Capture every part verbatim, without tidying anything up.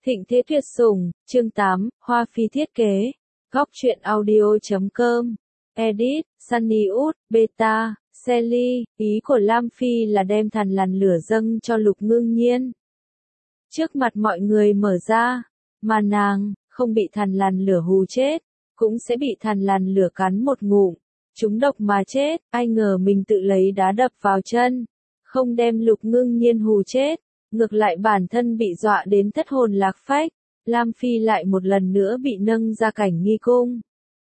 Thịnh thế tuyệt sủng, chương tám, Hoa Phi thiết kế. Góc truyện audio chấm com. Edit, Sunny Út, Beta, Sally. Ý của Lam Phi là đem thằn lằn lửa dâng cho Lục Ngưng Nhiên. Trước mặt mọi người mở ra, mà nàng, không bị thằn lằn lửa hù chết, cũng sẽ bị thằn lằn lửa cắn một ngụm. Trúng độc mà chết, ai ngờ mình tự lấy đá đập vào chân. Không đem Lục Ngưng Nhiên hù chết. Ngược lại bản thân bị dọa đến thất hồn lạc phách, Lam Phi lại một lần nữa bị nâng ra cảnh nghi cung.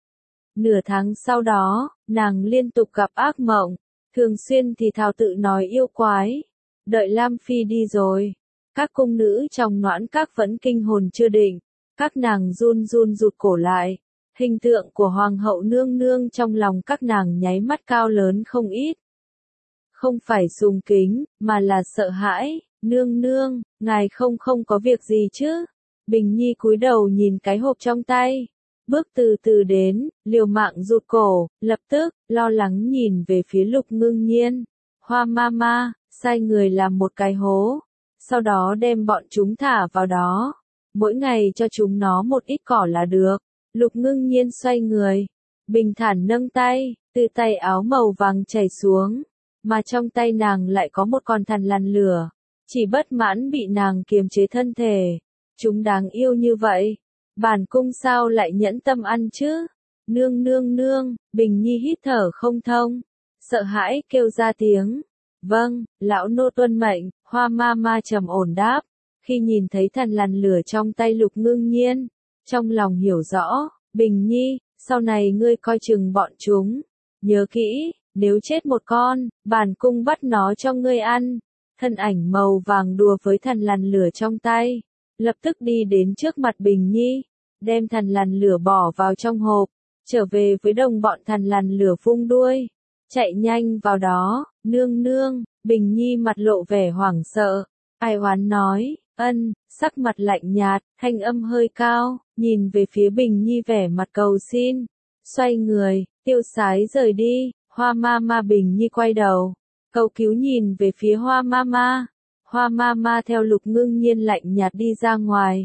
Nửa tháng sau đó, nàng liên tục gặp ác mộng, thường xuyên thì thào tự nói yêu quái. Đợi Lam Phi đi rồi, các cung nữ trong noãn các vẫn kinh hồn chưa định, các nàng run run rụt cổ lại. Hình tượng của Hoàng hậu nương nương trong lòng các nàng nháy mắt cao lớn không ít. Không phải sùng kính, mà là sợ hãi. Nương nương, ngài không không có việc gì chứ? Bình Nhi cúi đầu nhìn cái hộp trong tay. Bước từ từ đến, liều mạng rụt cổ, lập tức, lo lắng nhìn về phía Lục Ngưng Nhiên. Hoa mama, sai người làm một cái hố. Sau đó đem bọn chúng thả vào đó. Mỗi ngày cho chúng nó một ít cỏ là được. Lục Ngưng Nhiên xoay người. Bình thản nâng tay, từ tay áo màu vàng chảy xuống. Mà trong tay nàng lại có một con thằn lằn lửa. Chỉ bất mãn bị nàng kiềm chế thân thể. Chúng đáng yêu như vậy. Bản cung sao lại nhẫn tâm ăn chứ? Nương nương nương, Bình Nhi hít thở không thông. Sợ hãi kêu ra tiếng. Vâng, lão nô tuân mệnh, Hoa ma ma trầm ổn đáp. Khi nhìn thấy thằn lằn lửa trong tay Lục Ngưng Nhiên. Trong lòng hiểu rõ, Bình Nhi, sau này ngươi coi chừng bọn chúng. Nhớ kỹ, nếu chết một con, bản cung bắt nó cho ngươi ăn. Thân ảnh màu vàng đùa với thằn lằn lửa trong tay, lập tức đi đến trước mặt Bình Nhi, đem thằn lằn lửa bỏ vào trong hộp, trở về với đồng bọn thằn lằn lửa vung đuôi, chạy nhanh vào đó. Nương nương, Bình Nhi mặt lộ vẻ hoảng sợ, ai oán nói, ân, sắc mặt lạnh nhạt, thanh âm hơi cao, nhìn về phía Bình Nhi vẻ mặt cầu xin, xoay người, tiêu sái rời đi. Hoa ma ma Bình Nhi quay đầu. Cầu cứu nhìn về phía Hoa Mama. Hoa Mama theo Lục Ngưng Nhiên lạnh nhạt đi ra ngoài.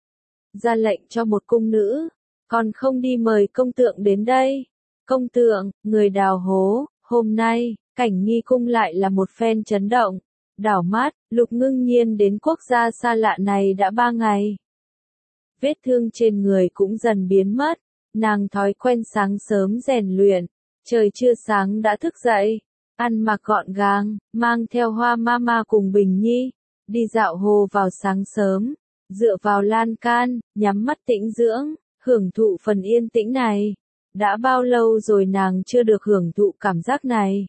Ra lệnh cho một cung nữ. Còn không đi mời công tượng đến đây. Công tượng, người đào hố. Hôm nay, cảnh nghi cung lại là một phen chấn động. Đảo mắt, Lục Ngưng Nhiên đến quốc gia xa lạ này đã ba ngày. Vết thương trên người cũng dần biến mất. Nàng thói quen sáng sớm rèn luyện. Trời chưa sáng đã thức dậy. Ăn mặc gọn gàng, mang theo Hoa Mama cùng Bình Nhi, đi dạo hồ vào sáng sớm, dựa vào lan can, nhắm mắt tĩnh dưỡng, hưởng thụ phần yên tĩnh này. Đã bao lâu rồi nàng chưa được hưởng thụ cảm giác này?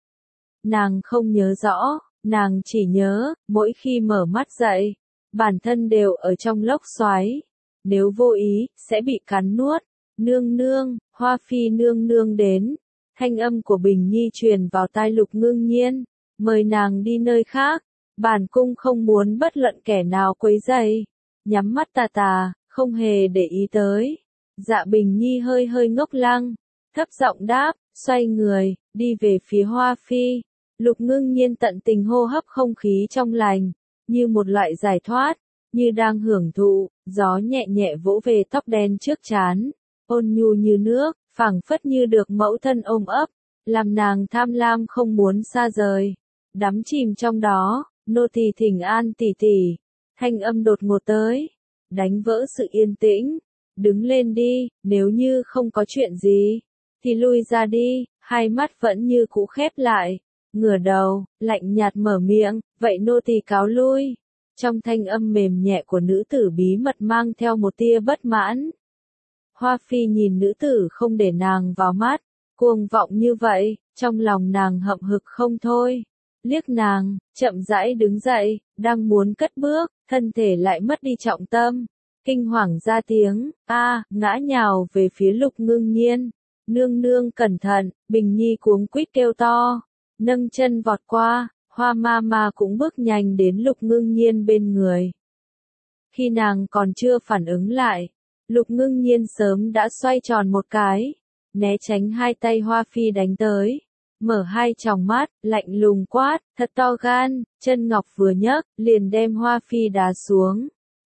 Nàng không nhớ rõ, nàng chỉ nhớ, mỗi khi mở mắt dậy, bản thân đều ở trong lốc xoáy. Nếu vô ý, sẽ bị cắn nuốt. Nương nương, Hoa Phi nương nương đến. Thanh âm của Bình Nhi truyền vào tai Lục Ngưng Nhiên, mời nàng đi nơi khác, bản cung không muốn bất luận kẻ nào quấy rầy. Nhắm mắt tà tà, không hề để ý tới. Dạ Bình Nhi hơi hơi ngốc lăng, thấp giọng đáp, xoay người, đi về phía Hoa Phi. Lục Ngưng Nhiên tận tình hô hấp không khí trong lành, như một loại giải thoát, như đang hưởng thụ, gió nhẹ nhẹ vỗ về tóc đen trước trán, ôn nhu như nước. Phảng phất như được mẫu thân ôm ấp, làm nàng tham lam không muốn xa rời. Đắm chìm trong đó, nô tỳ thỉnh an tỷ tỷ. Thanh âm đột ngột tới, đánh vỡ sự yên tĩnh. Đứng lên đi, nếu như không có chuyện gì, thì lui ra đi. Hai mắt vẫn như cũ khép lại, ngửa đầu, lạnh nhạt mở miệng, vậy nô tỳ cáo lui. Trong thanh âm mềm nhẹ của nữ tử bí mật mang theo một tia bất mãn. Hoa Phi nhìn nữ tử không để nàng vào mắt, cuồng vọng như vậy, trong lòng nàng hậm hực không thôi. Liếc nàng, chậm rãi đứng dậy, đang muốn cất bước, thân thể lại mất đi trọng tâm. Kinh hoàng ra tiếng, a, ngã nhào về phía Lục Ngưng Nhiên. Nương nương cẩn thận, Bình Nhi cuống quýt kêu to, nâng chân vọt qua, Hoa Mama cũng bước nhanh đến Lục Ngưng Nhiên bên người. Khi nàng còn chưa phản ứng lại, Lục Ngưng Nhiên sớm đã xoay tròn một cái, né tránh hai tay Hoa Phi đánh tới, mở hai tròng mắt, lạnh lùng quát, thật to gan, chân ngọc vừa nhấc, liền đem Hoa Phi đá xuống.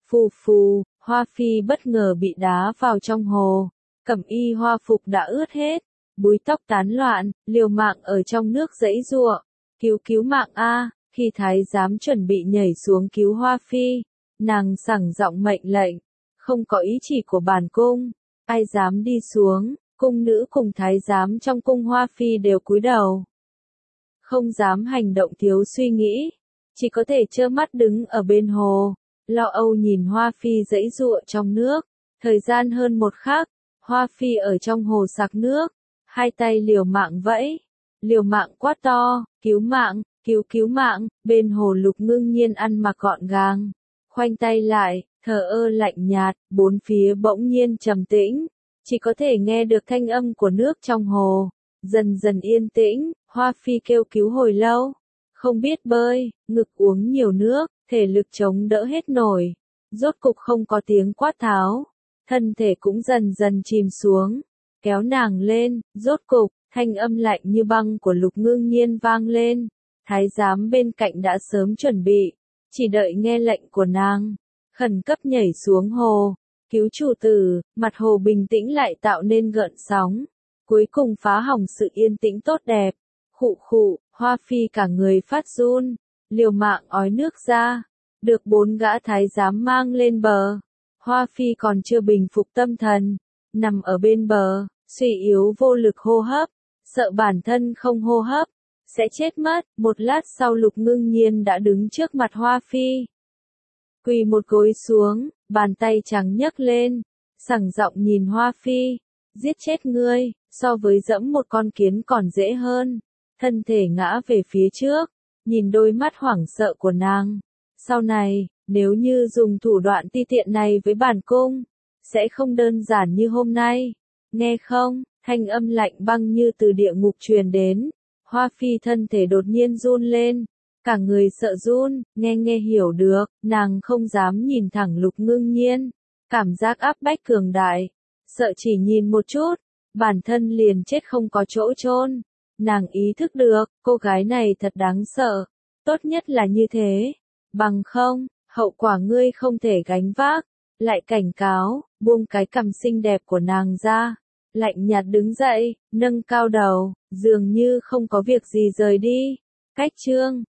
Phù phù, Hoa Phi bất ngờ bị đá vào trong hồ, cẩm y hoa phục đã ướt hết, búi tóc tán loạn, liều mạng ở trong nước giãy giụa, cứu cứu mạng a. Khi thái giám chuẩn bị nhảy xuống cứu Hoa Phi, nàng sảng giọng mệnh lệnh, không có ý chỉ của bản cung, ai dám đi xuống. Cung nữ cùng thái giám trong cung Hoa Phi đều cúi đầu, không dám hành động thiếu suy nghĩ, chỉ có thể trơ mắt đứng ở bên hồ, lo âu nhìn Hoa Phi giãy giụa trong nước. Thời gian hơn một khắc, Hoa Phi ở trong hồ sặc nước, hai tay liều mạng vẫy, liều mạng quát to, cứu mạng, cứu cứu mạng. Bên hồ Lục Ngưng Nhiên ăn mặc gọn gàng, khoanh tay lại, thờ ơ lạnh nhạt, bốn phía bỗng nhiên trầm tĩnh. Chỉ có thể nghe được thanh âm của nước trong hồ, dần dần yên tĩnh. Hoa Phi kêu cứu hồi lâu, không biết bơi, ngực uống nhiều nước, thể lực chống đỡ hết nổi, rốt cục không có tiếng quát tháo, thân thể cũng dần dần chìm xuống, kéo nàng lên, rốt cục, thanh âm lạnh như băng của Lục Ngưng Nhiên vang lên, thái giám bên cạnh đã sớm chuẩn bị, chỉ đợi nghe lệnh của nàng, khẩn cấp nhảy xuống hồ. Cứu chủ tử, mặt hồ bình tĩnh lại tạo nên gợn sóng, cuối cùng phá hỏng sự yên tĩnh tốt đẹp. Khụ khụ, Hoa Phi cả người phát run, liều mạng ói nước ra, được bốn gã thái giám mang lên bờ. Hoa Phi còn chưa bình phục tâm thần, nằm ở bên bờ, suy yếu vô lực hô hấp, sợ bản thân không hô hấp, sẽ chết mất. Một lát sau Lục Ngưng Nhiên đã đứng trước mặt Hoa Phi, quỳ một gối xuống, bàn tay trắng nhấc lên, sảng giọng nhìn Hoa Phi, giết chết ngươi, so với dẫm một con kiến còn dễ hơn. Thân thể ngã về phía trước, nhìn đôi mắt hoảng sợ của nàng. Sau này, nếu như dùng thủ đoạn ti tiện này với bản cung, sẽ không đơn giản như hôm nay. Nghe không, thanh âm lạnh băng như từ địa ngục truyền đến. Hoa Phi thân thể đột nhiên run lên, cả người sợ run, nghe nghe hiểu được, nàng không dám nhìn thẳng Lục Ngưng Nhiên. Cảm giác áp bách cường đại, sợ chỉ nhìn một chút, bản thân liền chết không có chỗ chôn. Nàng ý thức được, cô gái này thật đáng sợ, tốt nhất là như thế, bằng không, hậu quả ngươi không thể gánh vác. Lại cảnh cáo, buông cái cằm xinh đẹp của nàng ra, lạnh nhạt đứng dậy, nâng cao đầu, dường như không có việc gì rời đi. Cách chương